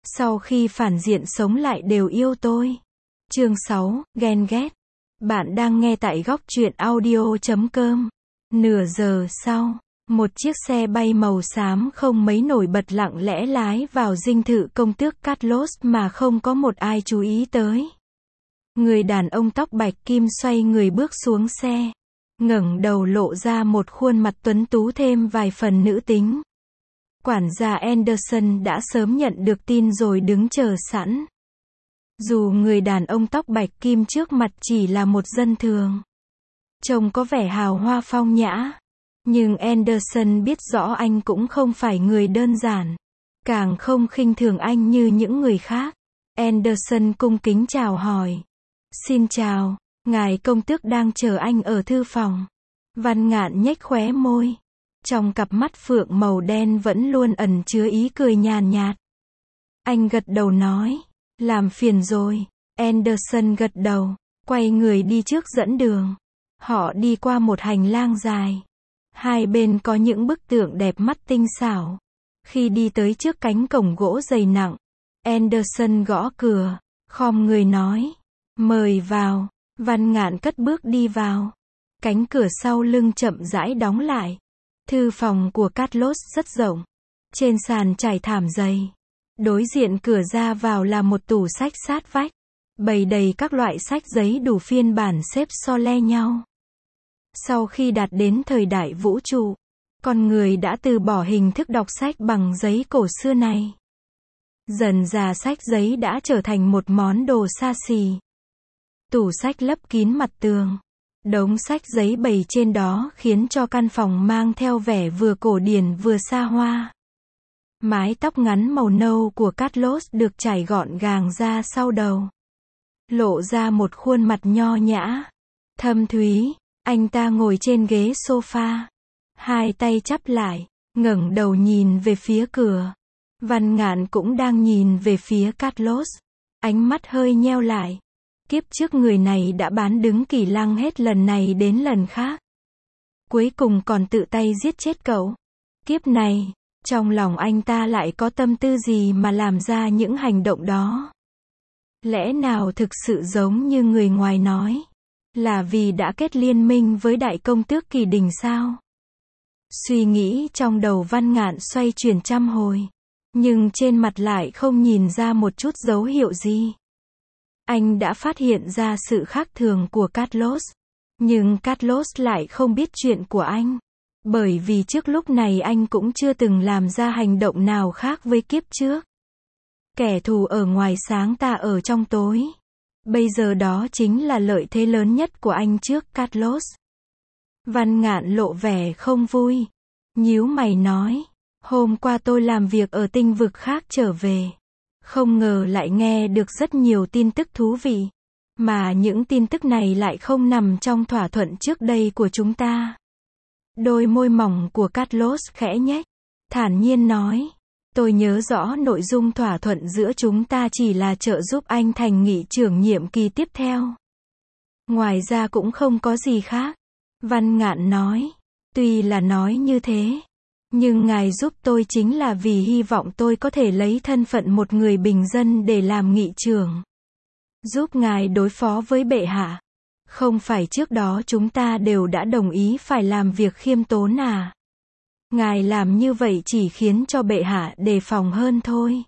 Sau khi phản diện sống lại đều yêu tôi. Chương 6, ghen ghét. Bạn đang nghe tại góc truyện audio.com. Nửa giờ sau, một chiếc xe bay màu xám không mấy nổi bật lặng lẽ lái vào dinh thự công tước Carlos mà không có một ai chú ý tới. Người đàn ông tóc bạch kim xoay người bước xuống xe, ngẩng đầu lộ ra một khuôn mặt tuấn tú thêm vài phần nữ tính. Quản gia Anderson đã sớm nhận được tin rồi đứng chờ sẵn. Dù người đàn ông tóc bạch kim trước mặt chỉ là một dân thường, trông có vẻ hào hoa phong nhã, nhưng Anderson biết rõ anh cũng không phải người đơn giản, càng không khinh thường anh như những người khác. Anderson cung kính chào hỏi. Xin chào, ngài công tước đang chờ anh ở thư phòng. Văn Ngạn nhếch khóe môi. Trong cặp mắt phượng màu đen vẫn luôn ẩn chứa ý cười nhàn nhạt. Anh gật đầu nói, làm phiền rồi. Anderson gật đầu, quay người đi trước dẫn đường. Họ đi qua một hành lang dài. Hai bên có những bức tượng đẹp mắt tinh xảo. Khi đi tới trước cánh cổng gỗ dày nặng, Anderson gõ cửa, khom người nói, mời vào. Văn Ngạn cất bước đi vào. Cánh cửa sau lưng chậm rãi đóng lại. Thư phòng của Carlos rất rộng. Trên sàn trải thảm dày. Đối diện cửa ra vào là một tủ sách sát vách, bày đầy các loại sách giấy đủ phiên bản xếp so le nhau. Sau khi đạt đến thời đại vũ trụ, con người đã từ bỏ hình thức đọc sách bằng giấy cổ xưa này. Dần dà sách giấy đã trở thành một món đồ xa xỉ. Tủ sách lấp kín mặt tường. Đống sách giấy bày trên đó khiến cho căn phòng mang theo vẻ vừa cổ điển vừa xa hoa. Mái tóc ngắn màu nâu của Carlos được trải gọn gàng ra sau đầu, lộ ra một khuôn mặt nho nhã, thâm thúy. Anh ta ngồi trên ghế sofa, hai tay chắp lại, ngẩng đầu nhìn về phía cửa. Văn Ngạn cũng đang nhìn về phía Carlos, ánh mắt hơi nheo lại. Kiếp trước người này đã bán đứng Kỳ Lăng hết lần này đến lần khác, cuối cùng còn tự tay giết chết cậu. Kiếp này, trong lòng anh ta lại có tâm tư gì mà làm ra những hành động đó? Lẽ nào thực sự giống như người ngoài nói, là vì đã kết liên minh với đại công tước Kỳ Đình sao? Suy nghĩ trong đầu Văn Ngạn xoay chuyển trăm hồi, nhưng trên mặt lại không nhìn ra một chút dấu hiệu gì. Anh đã phát hiện ra sự khác thường của Carlos, nhưng Carlos lại không biết chuyện của anh, bởi vì trước lúc này anh cũng chưa từng làm ra hành động nào khác với kiếp trước. Kẻ thù ở ngoài sáng, ta ở trong tối. Bây giờ đó chính là lợi thế lớn nhất của anh trước Carlos. Văn Ngạn lộ vẻ không vui, nhíu mày nói, hôm qua tôi làm việc ở tinh vực khác trở về, không ngờ lại nghe được rất nhiều tin tức thú vị, mà những tin tức này lại không nằm trong thỏa thuận trước đây của chúng ta. Đôi môi mỏng của Carlos khẽ nhếch, thản nhiên nói, tôi nhớ rõ nội dung thỏa thuận giữa chúng ta chỉ là trợ giúp anh thành nghị trưởng nhiệm kỳ tiếp theo. Ngoài ra cũng không có gì khác. Văn Ngạn nói, tuy là nói như thế, nhưng ngài giúp tôi chính là vì hy vọng tôi có thể lấy thân phận một người bình dân để làm nghị trưởng, giúp ngài đối phó với bệ hạ. Không phải trước đó chúng ta đều đã đồng ý phải làm việc khiêm tốn à? Ngài làm như vậy chỉ khiến cho bệ hạ đề phòng hơn thôi.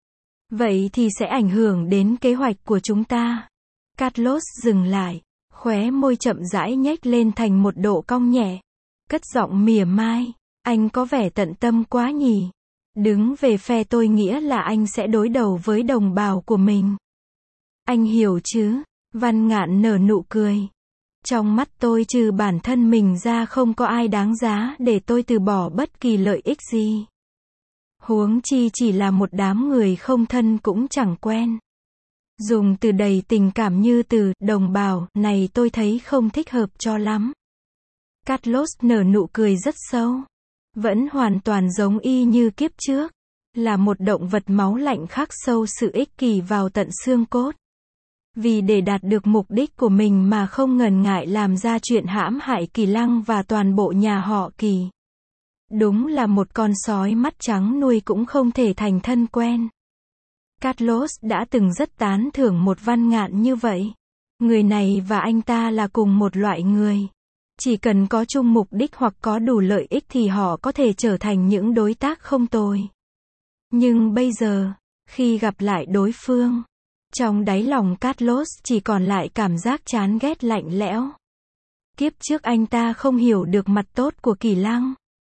Vậy thì sẽ ảnh hưởng đến kế hoạch của chúng ta. Carlos dừng lại, khóe môi chậm rãi nhếch lên thành một độ cong nhẹ, cất giọng mỉa mai, anh có vẻ tận tâm quá nhỉ. Đứng về phe tôi nghĩa là anh sẽ đối đầu với đồng bào của mình. Anh hiểu chứ? Văn Ngạn nở nụ cười. Trong mắt tôi trừ bản thân mình ra không có ai đáng giá để tôi từ bỏ bất kỳ lợi ích gì. Huống chi chỉ là một đám người không thân cũng chẳng quen. Dùng từ đầy tình cảm như từ đồng bào này tôi thấy không thích hợp cho lắm. Carlos nở nụ cười rất sâu. Vẫn hoàn toàn giống y như kiếp trước. Là một động vật máu lạnh khắc sâu sự ích kỷ vào tận xương cốt. Vì để đạt được mục đích của mình mà không ngần ngại làm ra chuyện hãm hại Kỳ Lăng và toàn bộ nhà họ Kỳ. Đúng là một con sói mắt trắng nuôi cũng không thể thành thân quen. Carlos đã từng rất tán thưởng một Văn Ngạn như vậy. Người này và anh ta là cùng một loại người. Chỉ cần có chung mục đích hoặc có đủ lợi ích thì họ có thể trở thành những đối tác không tồi. Nhưng bây giờ, khi gặp lại đối phương, trong đáy lòng Carlos chỉ còn lại cảm giác chán ghét lạnh lẽo. Kiếp trước anh ta không hiểu được mặt tốt của Kỳ Lăng.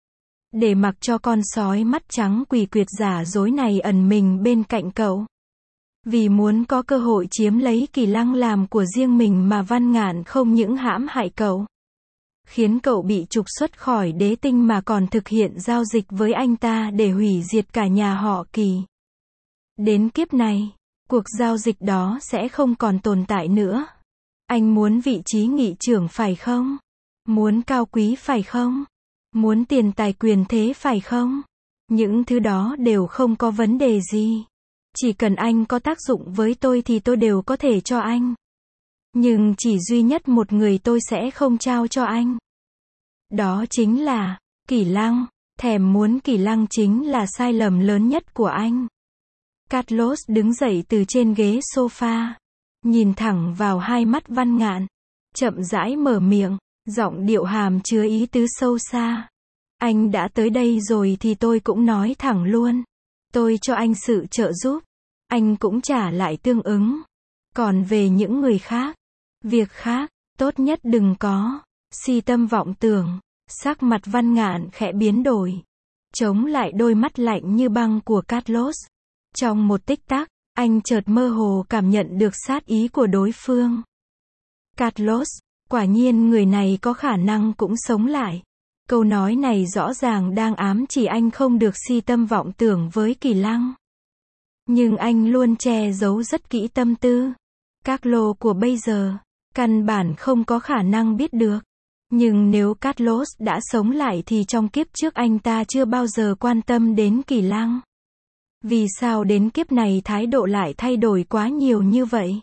Để mặc cho con sói mắt trắng quỷ quyệt giả dối này ẩn mình bên cạnh cậu. Vì muốn có cơ hội chiếm lấy Kỳ Lăng làm của riêng mình mà Văn Ngạn không những hãm hại cậu, khiến cậu bị trục xuất khỏi đế tinh mà còn thực hiện giao dịch với anh ta để hủy diệt cả nhà họ Kỳ. Đến kiếp này, cuộc giao dịch đó sẽ không còn tồn tại nữa. Anh muốn vị trí nghị trưởng phải không? Muốn cao quý phải không? Muốn tiền tài quyền thế phải không? Những thứ đó đều không có vấn đề gì. Chỉ cần anh có tác dụng với tôi thì tôi đều có thể cho anh. Nhưng chỉ duy nhất một người tôi sẽ không trao cho anh. Đó chính là Kỳ Lăng. Thèm muốn Kỳ Lăng chính là sai lầm lớn nhất của anh. Carlos đứng dậy từ trên ghế sofa, nhìn thẳng vào hai mắt Văn Ngạn, chậm rãi mở miệng, giọng điệu hàm chứa ý tứ sâu xa. Anh đã tới đây rồi thì tôi cũng nói thẳng luôn. Tôi cho anh sự trợ giúp, anh cũng trả lại tương ứng. Còn về những người khác, việc khác, tốt nhất đừng có si tâm vọng tưởng. Sắc mặt Văn Ngạn khẽ biến đổi, chống lại đôi mắt lạnh như băng của Carlos. Trong một tích tắc, anh chợt mơ hồ cảm nhận được sát ý của đối phương. Carlos, quả nhiên người này có khả năng cũng sống lại. Câu nói này rõ ràng đang ám chỉ anh không được si tâm vọng tưởng với Kỳ Lăng. Nhưng anh luôn che giấu rất kỹ tâm tư. Carlos của bây giờ, căn bản không có khả năng biết được. Nhưng nếu Carlos đã sống lại thì trong kiếp trước anh ta chưa bao giờ quan tâm đến Kỳ Lăng. Vì sao đến kiếp này thái độ lại thay đổi quá nhiều như vậy?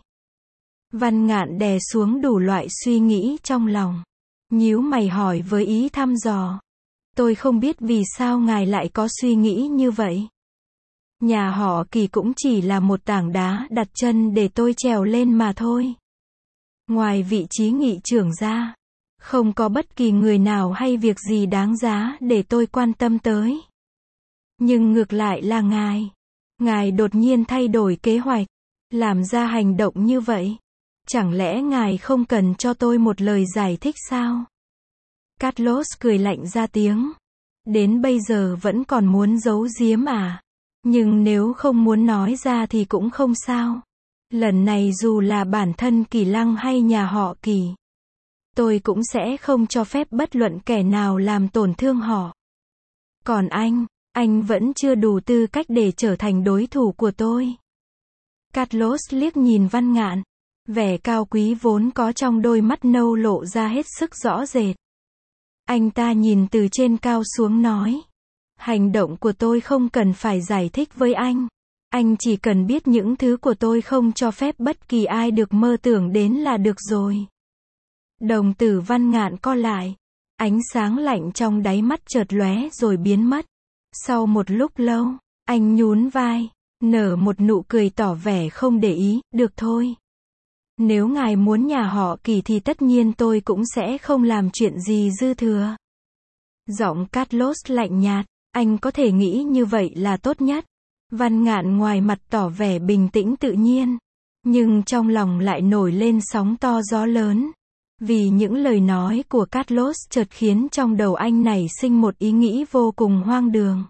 Văn Ngạn đè xuống đủ loại suy nghĩ trong lòng. Nhíu mày hỏi với ý thăm dò. Tôi không biết vì sao ngài lại có suy nghĩ như vậy. Nhà họ Kỳ cũng chỉ là một tảng đá đặt chân để tôi trèo lên mà thôi. Ngoài vị trí nghị trưởng ra, không có bất kỳ người nào hay việc gì đáng giá để tôi quan tâm tới. Nhưng ngược lại là ngài đột nhiên thay đổi kế hoạch, làm ra hành động như vậy. Chẳng lẽ ngài không cần cho tôi một lời giải thích sao? Carlos cười lạnh ra tiếng. Đến bây giờ vẫn còn muốn giấu giếm à? Nhưng nếu không muốn nói ra thì cũng không sao. Lần này dù là bản thân Kỳ Lăng hay nhà họ Kỳ, tôi cũng sẽ không cho phép bất luận kẻ nào làm tổn thương họ. Còn anh vẫn chưa đủ tư cách để trở thành đối thủ của tôi. Carlos liếc nhìn Văn Ngạn. Vẻ cao quý vốn có trong đôi mắt nâu lộ ra hết sức rõ rệt. Anh ta nhìn từ trên cao xuống nói. Hành động của tôi không cần phải giải thích với anh. Anh chỉ cần biết những thứ của tôi không cho phép bất kỳ ai được mơ tưởng đến là được rồi. Đồng tử Văn Ngạn co lại. Ánh sáng lạnh trong đáy mắt chợt lóe rồi biến mất. Sau một lúc lâu, anh nhún vai, nở một nụ cười tỏ vẻ không để ý. Được thôi. Nếu ngài muốn nhà họ Kỳ thì tất nhiên tôi cũng sẽ không làm chuyện gì dư thừa. Giọng Carlos lạnh nhạt. Anh có thể nghĩ như vậy là tốt nhất. Văn Ngạn ngoài mặt tỏ vẻ bình tĩnh tự nhiên, nhưng trong lòng lại nổi lên sóng to gió lớn. Vì những lời nói của Carlos chợt khiến trong đầu anh nảy sinh một ý nghĩ vô cùng hoang đường.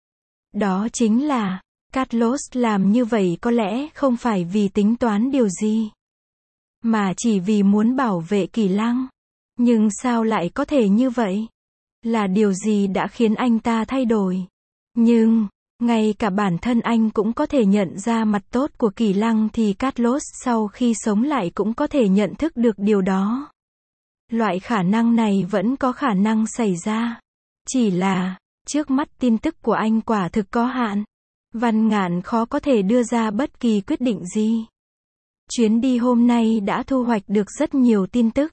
Đó chính là, Carlos làm như vậy có lẽ không phải vì tính toán điều gì, mà chỉ vì muốn bảo vệ Kỳ Lăng. Nhưng sao lại có thể như vậy? Là điều gì đã khiến anh ta thay đổi? Nhưng, ngay cả bản thân anh cũng có thể nhận ra mặt tốt của Kỳ Lăng thì Carlos sau khi sống lại cũng có thể nhận thức được điều đó. Loại khả năng này vẫn có khả năng xảy ra. Chỉ là, trước mắt tin tức của anh quả thực có hạn. Văn Ngạn khó có thể đưa ra bất kỳ quyết định gì. Chuyến đi hôm nay đã thu hoạch được rất nhiều tin tức.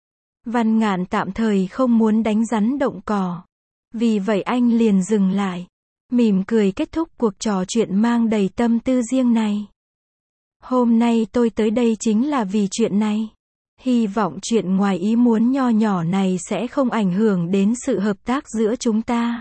Văn Ngạn tạm thời không muốn đánh rắn động cỏ. Vì vậy anh liền dừng lại. mỉm cười kết thúc cuộc trò chuyện mang đầy tâm tư riêng này. Hôm nay tôi tới đây chính là vì chuyện này. Hy vọng chuyện ngoài ý muốn nho nhỏ này sẽ không ảnh hưởng đến sự hợp tác giữa chúng ta.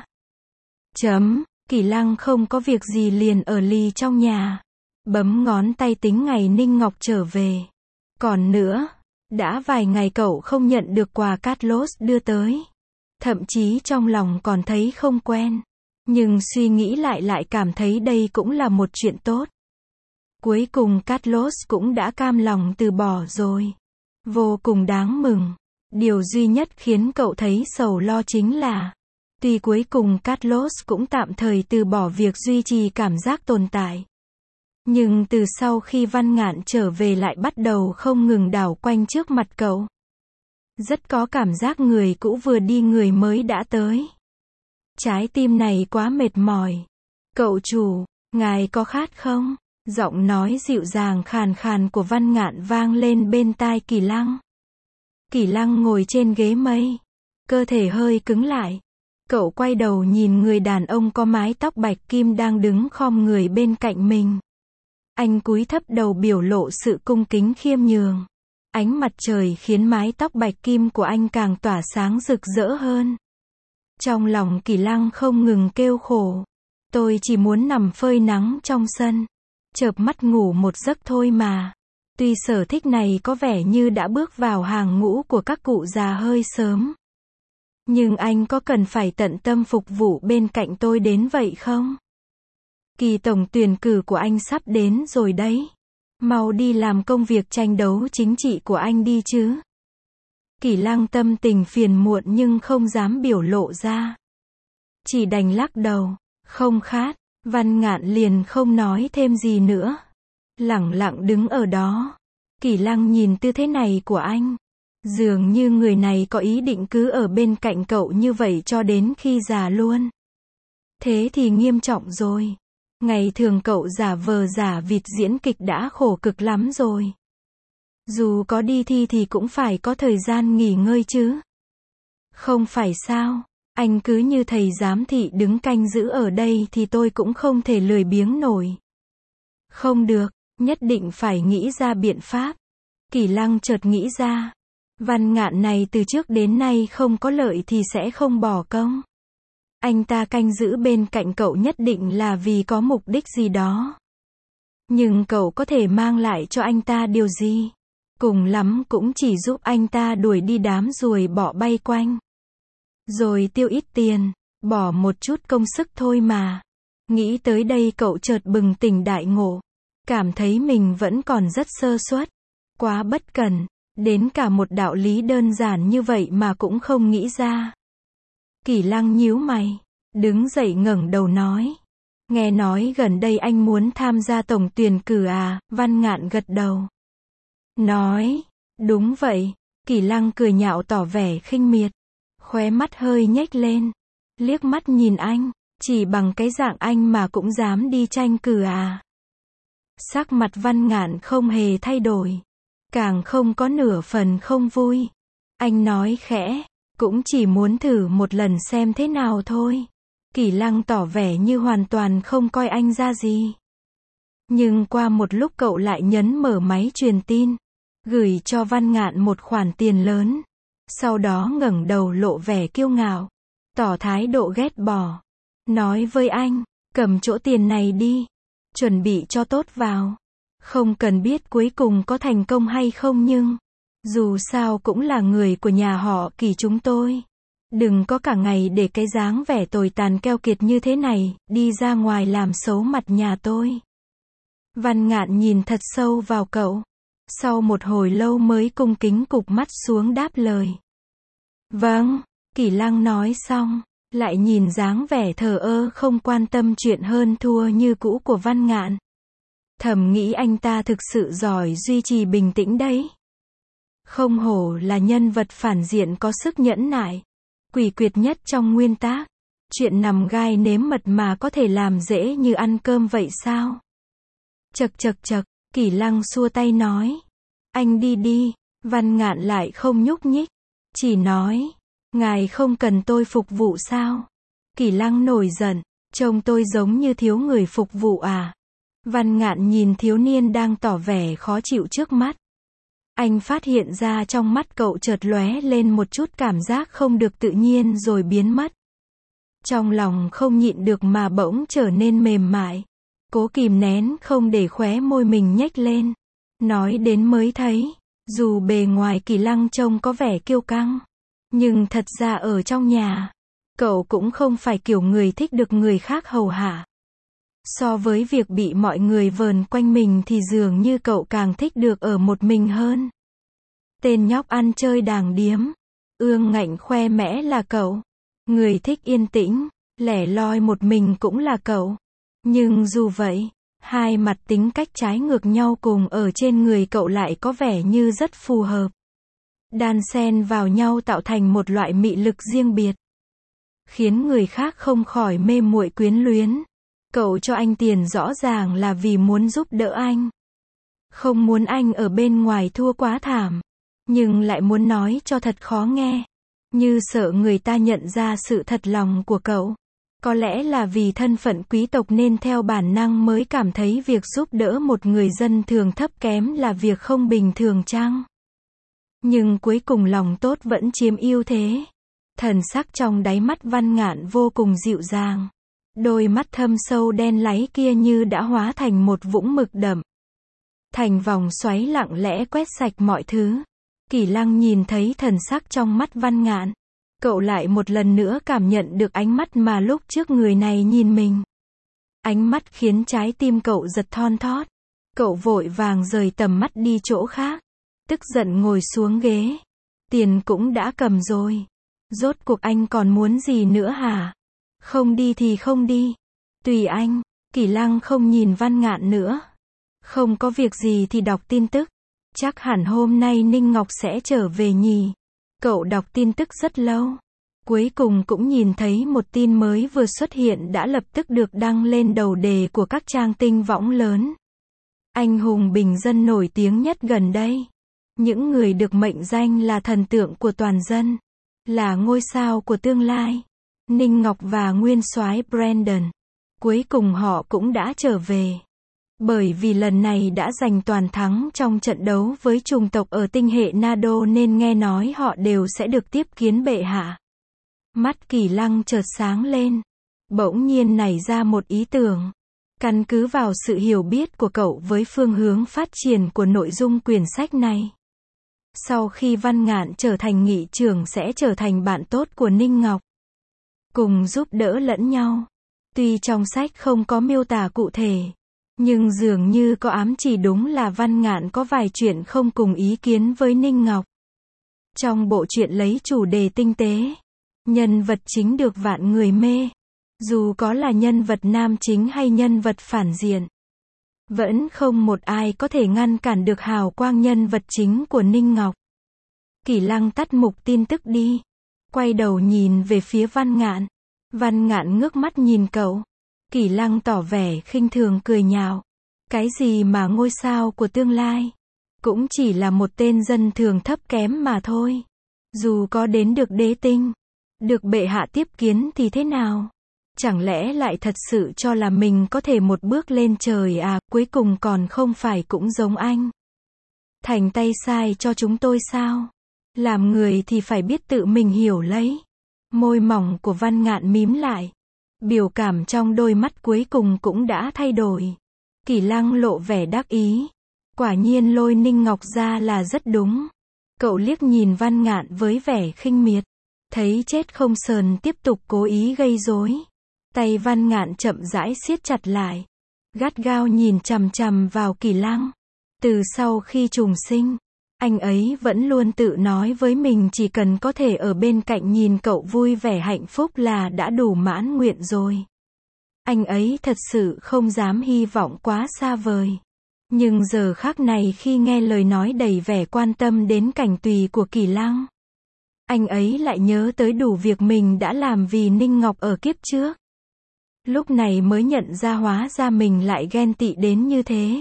Kỳ Lăng không có việc gì liền ở lì trong nhà. Bấm ngón tay tính ngày Ninh Ngọc trở về. Còn nữa, đã vài ngày cậu không nhận được quà Carlos đưa tới. Thậm chí trong lòng còn thấy không quen. Nhưng suy nghĩ lại cảm thấy đây cũng là một chuyện tốt. Cuối cùng Carlos cũng đã cam lòng từ bỏ rồi. Vô cùng đáng mừng. Điều duy nhất khiến cậu thấy sầu lo chính là, tuy cuối cùng Carlos cũng tạm thời từ bỏ việc duy trì cảm giác tồn tại. Nhưng từ sau khi Văn Ngạn trở về lại bắt đầu không ngừng đảo quanh trước mặt cậu. Rất có cảm giác người cũ vừa đi người mới đã tới. Trái tim này quá mệt mỏi. Cậu chủ, ngài có khát không? Giọng nói dịu dàng khàn khàn của Văn Ngạn vang lên bên tai Kỳ Lăng. Kỳ Lăng ngồi trên ghế mây. Cơ thể hơi cứng lại. Cậu quay đầu nhìn người đàn ông có mái tóc bạch kim đang đứng khom người bên cạnh mình. Anh cúi thấp đầu biểu lộ sự cung kính khiêm nhường. Ánh mặt trời khiến mái tóc bạch kim của anh càng tỏa sáng rực rỡ hơn. Trong lòng Kỳ Lăng không ngừng kêu khổ. Tôi chỉ muốn nằm phơi nắng trong sân. Chợp mắt ngủ một giấc thôi mà. Tuy sở thích này có vẻ như đã bước vào hàng ngũ của các cụ già hơi sớm. Nhưng anh có cần phải tận tâm phục vụ bên cạnh tôi đến vậy không? Kỳ tổng tuyển cử của anh sắp đến rồi đấy. Mau đi làm công việc tranh đấu chính trị của anh đi chứ. Kỳ Lăng tâm tình phiền muộn nhưng không dám biểu lộ ra. Chỉ đành lắc đầu. Không khát. Văn Ngạn liền không nói thêm gì nữa. Lẳng lặng đứng ở đó. Kỳ Lăng nhìn tư thế này của anh. Dường như người này có ý định cứ ở bên cạnh cậu như vậy cho đến khi già luôn. Thế thì nghiêm trọng rồi. Ngày thường cậu giả vờ giả vịt diễn kịch đã khổ cực lắm rồi. Dù có đi thi thì cũng phải có thời gian nghỉ ngơi chứ. Không phải sao? Anh cứ như thầy giám thị đứng canh giữ ở đây thì tôi cũng không thể lười biếng nổi. Không được, nhất định phải nghĩ ra biện pháp. Kỳ Lăng chợt nghĩ ra. Văn Ngạn này từ trước đến nay không có lợi thì sẽ không bỏ công. Anh ta canh giữ bên cạnh cậu nhất định là vì có mục đích gì đó. Nhưng cậu có thể mang lại cho anh ta điều gì? Cùng lắm cũng chỉ giúp anh ta đuổi đi đám ruồi bọ bay quanh. Rồi tiêu ít tiền, bỏ một chút công sức thôi mà. Nghĩ tới đây cậu chợt bừng tỉnh đại ngộ. Cảm thấy mình vẫn còn rất sơ suất. Quá bất cẩn. Đến cả một đạo lý đơn giản như vậy mà cũng không nghĩ ra. Kỳ Lăng nhíu mày. Đứng dậy ngẩng đầu nói. Nghe nói gần đây anh muốn tham gia tổng tuyển cử à? Văn Ngạn gật đầu. Nói. Đúng vậy. Kỳ Lăng cười nhạo tỏ vẻ khinh miệt. Khóe mắt hơi nhếch lên. Liếc mắt nhìn anh. Chỉ bằng cái dạng anh mà cũng dám đi tranh cử à? Sắc mặt Văn Ngạn không hề thay đổi. Càng không có nửa phần không vui. Anh nói khẽ. Cũng chỉ muốn thử một lần xem thế nào thôi. Kỳ Lăng tỏ vẻ như hoàn toàn không coi anh ra gì. Nhưng qua một lúc cậu lại nhấn mở máy truyền tin. Gửi cho Văn Ngạn một khoản tiền lớn. Sau đó ngẩng đầu lộ vẻ kiêu ngạo. Tỏ thái độ ghét bỏ. Nói với anh, cầm chỗ tiền này đi. Chuẩn bị cho tốt vào. Không cần biết cuối cùng có thành công hay không nhưng, dù sao cũng là người của nhà họ Kỳ chúng tôi. Đừng có cả ngày để cái dáng vẻ tồi tàn keo kiệt như thế này, đi ra ngoài làm xấu mặt nhà tôi. Văn Ngạn nhìn thật sâu vào cậu. Sau một hồi lâu mới cung kính cụp mắt xuống đáp lời. Vâng, Kỳ Lăng nói xong, lại nhìn dáng vẻ thờ ơ không quan tâm chuyện hơn thua như cũ của Văn Ngạn. Thầm nghĩ anh ta thực sự giỏi duy trì bình tĩnh đấy. Không hổ là nhân vật phản diện có sức nhẫn nại. Quỷ quyệt nhất trong nguyên tác. Chuyện nằm gai nếm mật mà có thể làm dễ như ăn cơm vậy sao? Chậc chậc chậc, Kỳ Lăng xua tay nói. Anh đi đi. Văn Ngạn lại không nhúc nhích. Chỉ nói. Ngài không cần tôi phục vụ sao? Kỳ Lăng nổi giận. Trông tôi giống như thiếu người phục vụ à? Văn Ngạn nhìn thiếu niên đang tỏ vẻ khó chịu trước mắt. Anh phát hiện ra trong mắt cậu chợt lóe lên một chút cảm giác không được tự nhiên rồi biến mất. Trong lòng không nhịn được mà bỗng trở nên mềm mại. Cố kìm nén không để khóe môi mình nhếch lên. Nói đến mới thấy, dù bề ngoài Kỳ Lăng trông có vẻ kiêu căng, nhưng thật ra ở trong nhà, cậu cũng không phải kiểu người thích được người khác hầu hạ. So với việc bị mọi người vờn quanh mình thì dường như cậu càng thích được ở một mình hơn. Tên nhóc ăn chơi đàng điếm, ương ngạnh khoe mẽ là cậu. Người thích yên tĩnh, lẻ loi một mình cũng là cậu. Nhưng dù vậy, hai mặt tính cách trái ngược nhau cùng ở trên người cậu lại có vẻ như rất phù hợp. Đan xen vào nhau tạo thành một loại mị lực riêng biệt, khiến người khác không khỏi mê muội quyến luyến. Cậu cho anh tiền rõ ràng là vì muốn giúp đỡ anh. Không muốn anh ở bên ngoài thua quá thảm. Nhưng lại muốn nói cho thật khó nghe. Như sợ người ta nhận ra sự thật lòng của cậu. Có lẽ là vì thân phận quý tộc nên theo bản năng mới cảm thấy việc giúp đỡ một người dân thường thấp kém là việc không bình thường chăng? Nhưng cuối cùng lòng tốt vẫn chiếm ưu thế. Thần sắc trong đáy mắt Văn Ngạn vô cùng dịu dàng. Đôi mắt thâm sâu đen láy kia như đã hóa thành một vũng mực đậm. Thành vòng xoáy lặng lẽ quét sạch mọi thứ. Kỳ Lăng nhìn thấy thần sắc trong mắt Văn Ngạn. Cậu lại một lần nữa cảm nhận được ánh mắt mà lúc trước người này nhìn mình. Ánh mắt khiến trái tim cậu giật thon thót. Cậu vội vàng rời tầm mắt đi chỗ khác. Tức giận ngồi xuống ghế. Tiền cũng đã cầm rồi. Rốt cuộc anh còn muốn gì nữa hả? Không đi thì không đi. Tùy anh. Kỳ Lăng không nhìn Văn Ngạn nữa. Không có việc gì thì đọc tin tức. Chắc hẳn hôm nay Ninh Ngọc sẽ trở về nhỉ. Cậu đọc tin tức rất lâu. Cuối cùng cũng nhìn thấy một tin mới vừa xuất hiện đã lập tức được đăng lên đầu đề của các trang tin võng lớn. Anh hùng bình dân nổi tiếng nhất gần đây. Những người được mệnh danh là thần tượng của toàn dân. Là ngôi sao của tương lai. Ninh Ngọc và nguyên soái Brandon. Cuối cùng họ cũng đã trở về. Bởi vì lần này đã giành toàn thắng trong trận đấu với chủng tộc ở tinh hệ Nado nên nghe nói họ đều sẽ được tiếp kiến bệ hạ. Mắt Kỳ Lăng chợt sáng lên. Bỗng nhiên nảy ra một ý tưởng. Căn cứ vào sự hiểu biết của cậu với phương hướng phát triển của nội dung quyển sách này. Sau khi Văn Ngạn trở thành nghị trưởng sẽ trở thành bạn tốt của Ninh Ngọc. Cùng giúp đỡ lẫn nhau. Tuy trong sách không có miêu tả cụ thể. Nhưng dường như có ám chỉ đúng là Văn Ngạn có vài chuyện không cùng ý kiến với Ninh Ngọc. Trong bộ truyện lấy chủ đề tinh tế. Nhân vật chính được vạn người mê. Dù có là nhân vật nam chính hay nhân vật phản diện. Vẫn không một ai có thể ngăn cản được hào quang nhân vật chính của Ninh Ngọc. Kỳ Lăng tắt mục tin tức đi. Quay đầu nhìn về phía Văn Ngạn. Văn Ngạn ngước mắt nhìn cậu. Kỳ Lăng tỏ vẻ khinh thường cười nhạo. Cái gì mà ngôi sao của tương lai? Cũng chỉ là một tên dân thường thấp kém mà thôi. Dù có đến được đế tinh, được bệ hạ tiếp kiến thì thế nào? Chẳng lẽ lại thật sự cho là mình có thể một bước lên trời à, cuối cùng còn không phải cũng giống anh. Thành tay sai cho chúng tôi sao? Làm người thì phải biết tự mình hiểu lấy. Môi mỏng của Văn Ngạn mím lại. Biểu cảm trong đôi mắt cuối cùng cũng đã thay đổi. Kỳ Lăng lộ vẻ đắc ý. Quả nhiên lôi Ninh Ngọc ra là rất đúng. Cậu liếc nhìn Văn Ngạn với vẻ khinh miệt. Thấy chết không sờn tiếp tục cố ý gây rối. Tay Văn Ngạn chậm rãi siết chặt lại. Gắt gao nhìn chằm chằm vào Kỳ Lăng. Từ sau khi trùng sinh, anh ấy vẫn luôn tự nói với mình chỉ cần có thể ở bên cạnh nhìn cậu vui vẻ hạnh phúc là đã đủ mãn nguyện rồi. Anh ấy thật sự không dám hy vọng quá xa vời. Nhưng giờ khắc này khi nghe lời nói đầy vẻ quan tâm đến cảnh tùy của Kỳ Lăng, anh ấy lại nhớ tới đủ việc mình đã làm vì Ninh Ngọc ở kiếp trước. Lúc này mới nhận ra hóa ra mình lại ghen tị đến như thế.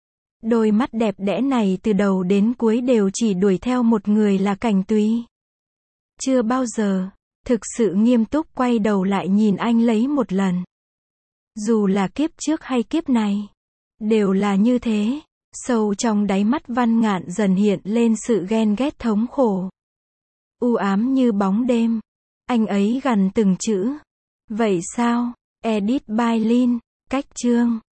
Đôi mắt đẹp đẽ này từ đầu đến cuối đều chỉ đuổi theo một người là Cảnh Tùy. Chưa bao giờ, thực sự nghiêm túc quay đầu lại nhìn anh lấy một lần. Dù là kiếp trước hay kiếp này, đều là như thế. Sâu trong đáy mắt Văn Ngạn dần hiện lên sự ghen ghét thống khổ. U ám như bóng đêm. Anh ấy gằn từng chữ. Vậy sao? Edit by Lin. Cách chương